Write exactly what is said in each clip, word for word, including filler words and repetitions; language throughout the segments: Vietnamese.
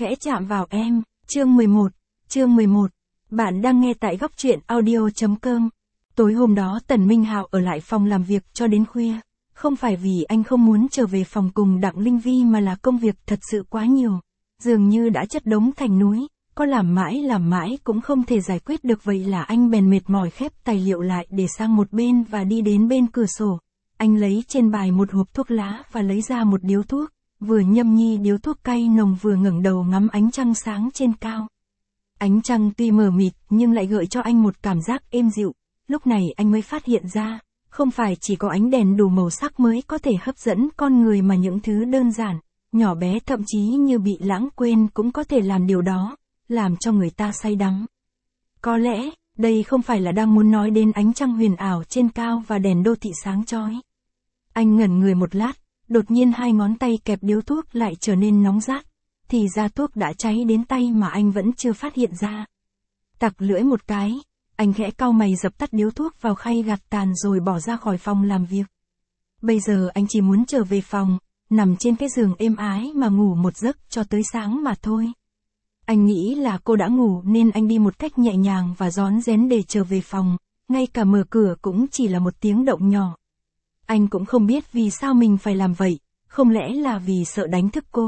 khẽ chạm vào em, chương mười một, chương mười một. Bạn đang nghe tại góc truyện audio.com. Tối hôm đó Tần Minh Hạo ở lại phòng làm việc cho đến khuya. Không phải vì anh không muốn trở về phòng cùng Đặng Linh Vi mà là công việc thật sự quá nhiều. Dường như đã chất đống thành núi, có làm mãi làm mãi cũng không thể giải quyết được, vậy là anh bèn mệt mỏi khép tài liệu lại để sang một bên và đi đến bên cửa sổ. Anh lấy trên bài một hộp thuốc lá và lấy ra một điếu thuốc, vừa nhâm nhi điếu thuốc cay nồng vừa ngẩng đầu ngắm ánh trăng sáng trên cao. Ánh trăng tuy mờ mịt nhưng lại gợi cho anh một cảm giác êm dịu. Lúc này anh mới phát hiện ra, không phải chỉ có ánh đèn đủ màu sắc mới có thể hấp dẫn con người mà những thứ đơn giản, nhỏ bé thậm chí như bị lãng quên cũng có thể làm điều đó, làm cho người ta say đắm. Có lẽ, đây không phải là đang muốn nói đến ánh trăng huyền ảo trên cao và đèn đô thị sáng chói. Anh ngẩn người một lát, đột nhiên hai ngón tay kẹp điếu thuốc lại trở nên nóng rát, thì ra thuốc đã cháy đến tay mà anh vẫn chưa phát hiện ra. Tặc lưỡi một cái, anh khẽ cau mày dập tắt điếu thuốc vào khay gạt tàn rồi bỏ ra khỏi phòng làm việc. Bây giờ anh chỉ muốn trở về phòng, nằm trên cái giường êm ái mà ngủ một giấc cho tới sáng mà thôi. Anh nghĩ là cô đã ngủ nên anh đi một cách nhẹ nhàng và rón rén để trở về phòng, ngay cả mở cửa cũng chỉ là một tiếng động nhỏ. Anh cũng không biết vì sao mình phải làm vậy, không lẽ là vì sợ đánh thức cô.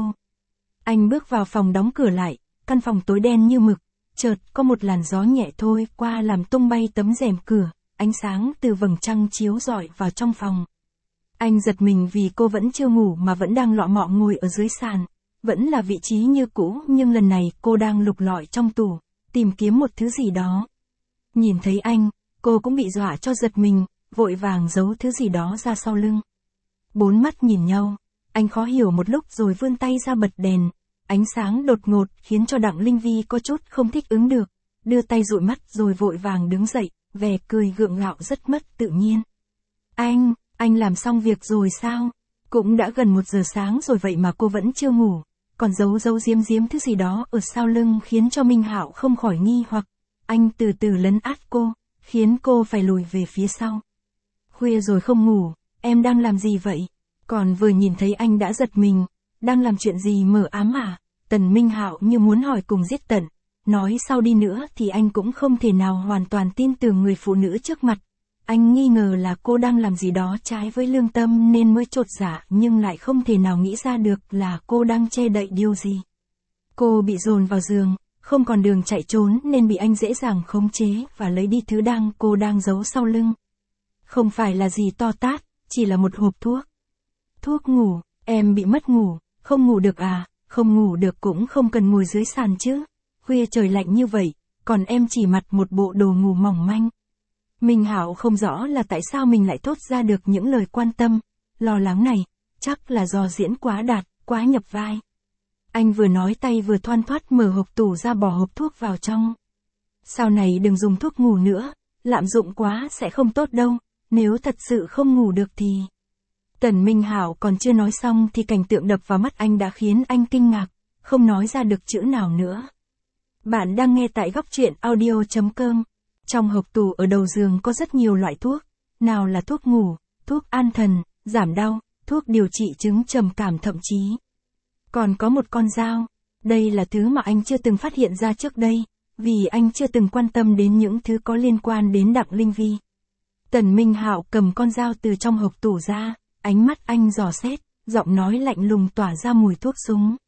Anh bước vào phòng đóng cửa lại, căn phòng tối đen như mực, chợt có một làn gió nhẹ thôi qua làm tung bay tấm rèm cửa, ánh sáng từ vầng trăng chiếu rọi vào trong phòng. Anh giật mình vì cô vẫn chưa ngủ mà vẫn đang lọ mọ ngồi ở dưới sàn, vẫn là vị trí như cũ nhưng lần này cô đang lục lọi trong tủ, tìm kiếm một thứ gì đó. Nhìn thấy anh, cô cũng bị dọa cho giật mình, vội vàng giấu thứ gì đó ra sau lưng. Bốn mắt nhìn nhau, anh khó hiểu một lúc rồi vươn tay ra bật đèn. Ánh sáng đột ngột khiến cho Đặng Linh Vi có chút không thích ứng được, đưa tay dụi mắt rồi vội vàng đứng dậy, vẻ cười gượng gạo rất mất tự nhiên. Anh, anh làm xong việc rồi sao? Cũng đã gần một giờ sáng rồi vậy mà cô vẫn chưa ngủ, còn giấu giấu giếm giếm thứ gì đó ở sau lưng khiến cho Minh Hạo không khỏi nghi hoặc. Anh từ từ lấn át cô, khiến cô phải lùi về phía sau. Khuya rồi không ngủ, em đang làm gì vậy? Còn vừa nhìn thấy anh đã giật mình, đang làm chuyện gì mờ ám à? Tần Minh Hạo như muốn hỏi cùng giết tận, nói sau đi nữa thì anh cũng không thể nào hoàn toàn tin tưởng người phụ nữ trước mặt. Anh nghi ngờ là cô đang làm gì đó trái với lương tâm nên mới chột dạ nhưng lại không thể nào nghĩ ra được là cô đang che đậy điều gì. Cô bị dồn vào giường, không còn đường chạy trốn nên bị anh dễ dàng khống chế và lấy đi thứ đang cô đang giấu sau lưng. Không phải là gì to tát, chỉ là một hộp thuốc. Thuốc ngủ, em bị mất ngủ, không ngủ được à? Không ngủ được cũng không cần ngồi dưới sàn chứ. Khuya trời lạnh như vậy, còn em chỉ mặc một bộ đồ ngủ mỏng manh. Minh Hạo không rõ là tại sao mình lại thốt ra được những lời quan tâm, lo lắng này, chắc là do diễn quá đạt, quá nhập vai. Anh vừa nói tay vừa thoăn thoắt mở hộp tủ ra bỏ hộp thuốc vào trong. Sau này đừng dùng thuốc ngủ nữa, lạm dụng quá sẽ không tốt đâu, nếu thật sự không ngủ được thì... Tần Minh Hạo còn chưa nói xong thì cảnh tượng đập vào mắt anh đã khiến anh kinh ngạc, không nói ra được chữ nào nữa. Bạn đang nghe tại góc truyện audio.com. Trong hộp tủ ở đầu giường có rất nhiều loại thuốc, nào là thuốc ngủ, thuốc an thần, giảm đau, thuốc điều trị chứng trầm cảm thậm chí. Còn có một con dao, đây là thứ mà anh chưa từng phát hiện ra trước đây, vì anh chưa từng quan tâm đến những thứ có liên quan đến Đặng Linh Vi. Tần Minh Hạo cầm con dao từ trong hộp tủ ra. Ánh mắt anh dò xét, giọng nói lạnh lùng tỏa ra mùi thuốc súng.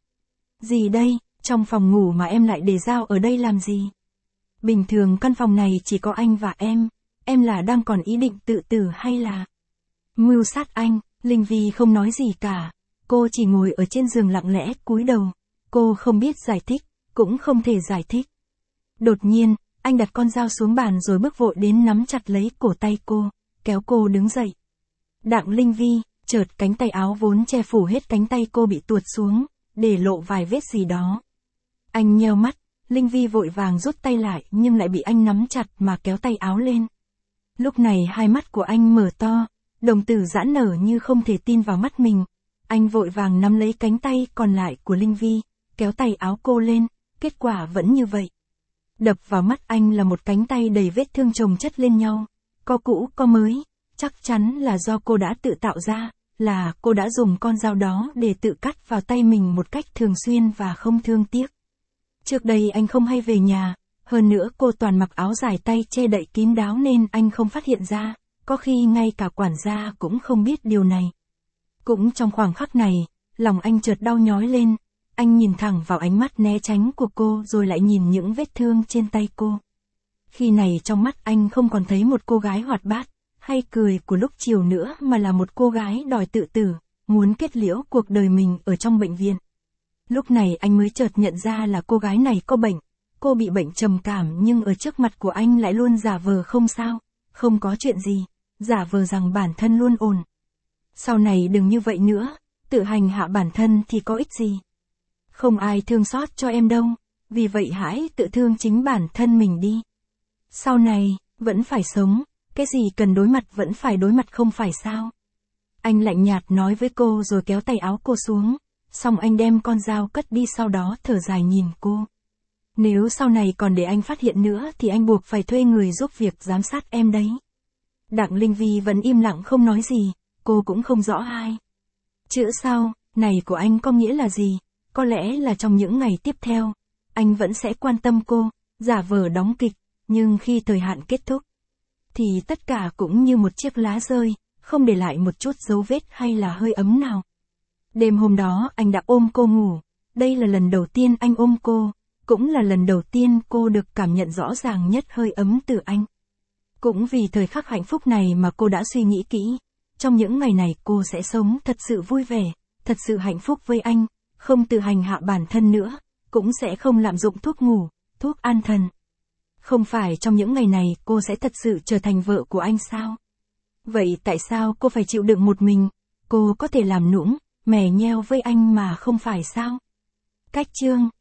Gì đây, trong phòng ngủ mà em lại để dao ở đây làm gì? Bình thường căn phòng này chỉ có anh và em, em là đang còn ý định tự tử hay là... Mưu sát anh? Linh Vi không nói gì cả, cô chỉ ngồi ở trên giường lặng lẽ cúi đầu, cô không biết giải thích, cũng không thể giải thích. Đột nhiên, anh đặt con dao xuống bàn rồi bước vội đến nắm chặt lấy cổ tay cô, kéo cô đứng dậy. Đặng Linh Vi, chợt cánh tay áo vốn che phủ hết cánh tay cô bị tuột xuống, để lộ vài vết gì đó. Anh nheo mắt, Linh Vi vội vàng rút tay lại nhưng lại bị anh nắm chặt mà kéo tay áo lên. Lúc này hai mắt của anh mở to, đồng tử giãn nở như không thể tin vào mắt mình. Anh vội vàng nắm lấy cánh tay còn lại của Linh Vi, kéo tay áo cô lên, kết quả vẫn như vậy. Đập vào mắt anh là một cánh tay đầy vết thương chồng chất lên nhau, có cũ có mới. Chắc chắn là do cô đã tự tạo ra, là cô đã dùng con dao đó để tự cắt vào tay mình một cách thường xuyên và không thương tiếc. Trước đây anh không hay về nhà, hơn nữa cô toàn mặc áo dài tay che đậy kín đáo nên anh không phát hiện ra, có khi ngay cả quản gia cũng không biết điều này. Cũng trong khoảng khắc này, lòng anh chợt đau nhói lên, anh nhìn thẳng vào ánh mắt né tránh của cô rồi lại nhìn những vết thương trên tay cô. Khi này trong mắt anh không còn thấy một cô gái hoạt bát, hay cười của lúc chiều nữa mà là một cô gái đòi tự tử, muốn kết liễu cuộc đời mình ở trong bệnh viện. Lúc này anh mới chợt nhận ra là cô gái này có bệnh, cô bị bệnh trầm cảm nhưng ở trước mặt của anh lại luôn giả vờ không sao, không có chuyện gì, giả vờ rằng bản thân luôn ổn. Sau này đừng như vậy nữa, tự hành hạ bản thân thì có ích gì. Không ai thương xót cho em đâu, vì vậy hãy tự thương chính bản thân mình đi. Sau này, vẫn phải sống, cái gì cần đối mặt vẫn phải đối mặt không phải sao. Anh lạnh nhạt nói với cô rồi kéo tay áo cô xuống, xong anh đem con dao cất đi sau đó thở dài nhìn cô. Nếu sau này còn để anh phát hiện nữa thì anh buộc phải thuê người giúp việc giám sát em đấy. Đặng Linh Vi vẫn im lặng không nói gì, cô cũng không rõ hai chữ sau này của anh có nghĩa là gì, có lẽ là trong những ngày tiếp theo, anh vẫn sẽ quan tâm cô, giả vờ đóng kịch, nhưng khi thời hạn kết thúc, thì tất cả cũng như một chiếc lá rơi, không để lại một chút dấu vết hay là hơi ấm nào. Đêm hôm đó anh đã ôm cô ngủ, đây là lần đầu tiên anh ôm cô, cũng là lần đầu tiên cô được cảm nhận rõ ràng nhất hơi ấm từ anh. Cũng vì thời khắc hạnh phúc này mà cô đã suy nghĩ kỹ, trong những ngày này cô sẽ sống thật sự vui vẻ, thật sự hạnh phúc với anh, không tự hành hạ bản thân nữa, cũng sẽ không lạm dụng thuốc ngủ, thuốc an thần. Không phải trong những ngày này cô sẽ thật sự trở thành vợ của anh sao? Vậy tại sao cô phải chịu đựng một mình? Cô có thể làm nũng, mè nheo với anh mà không phải sao? Cách chương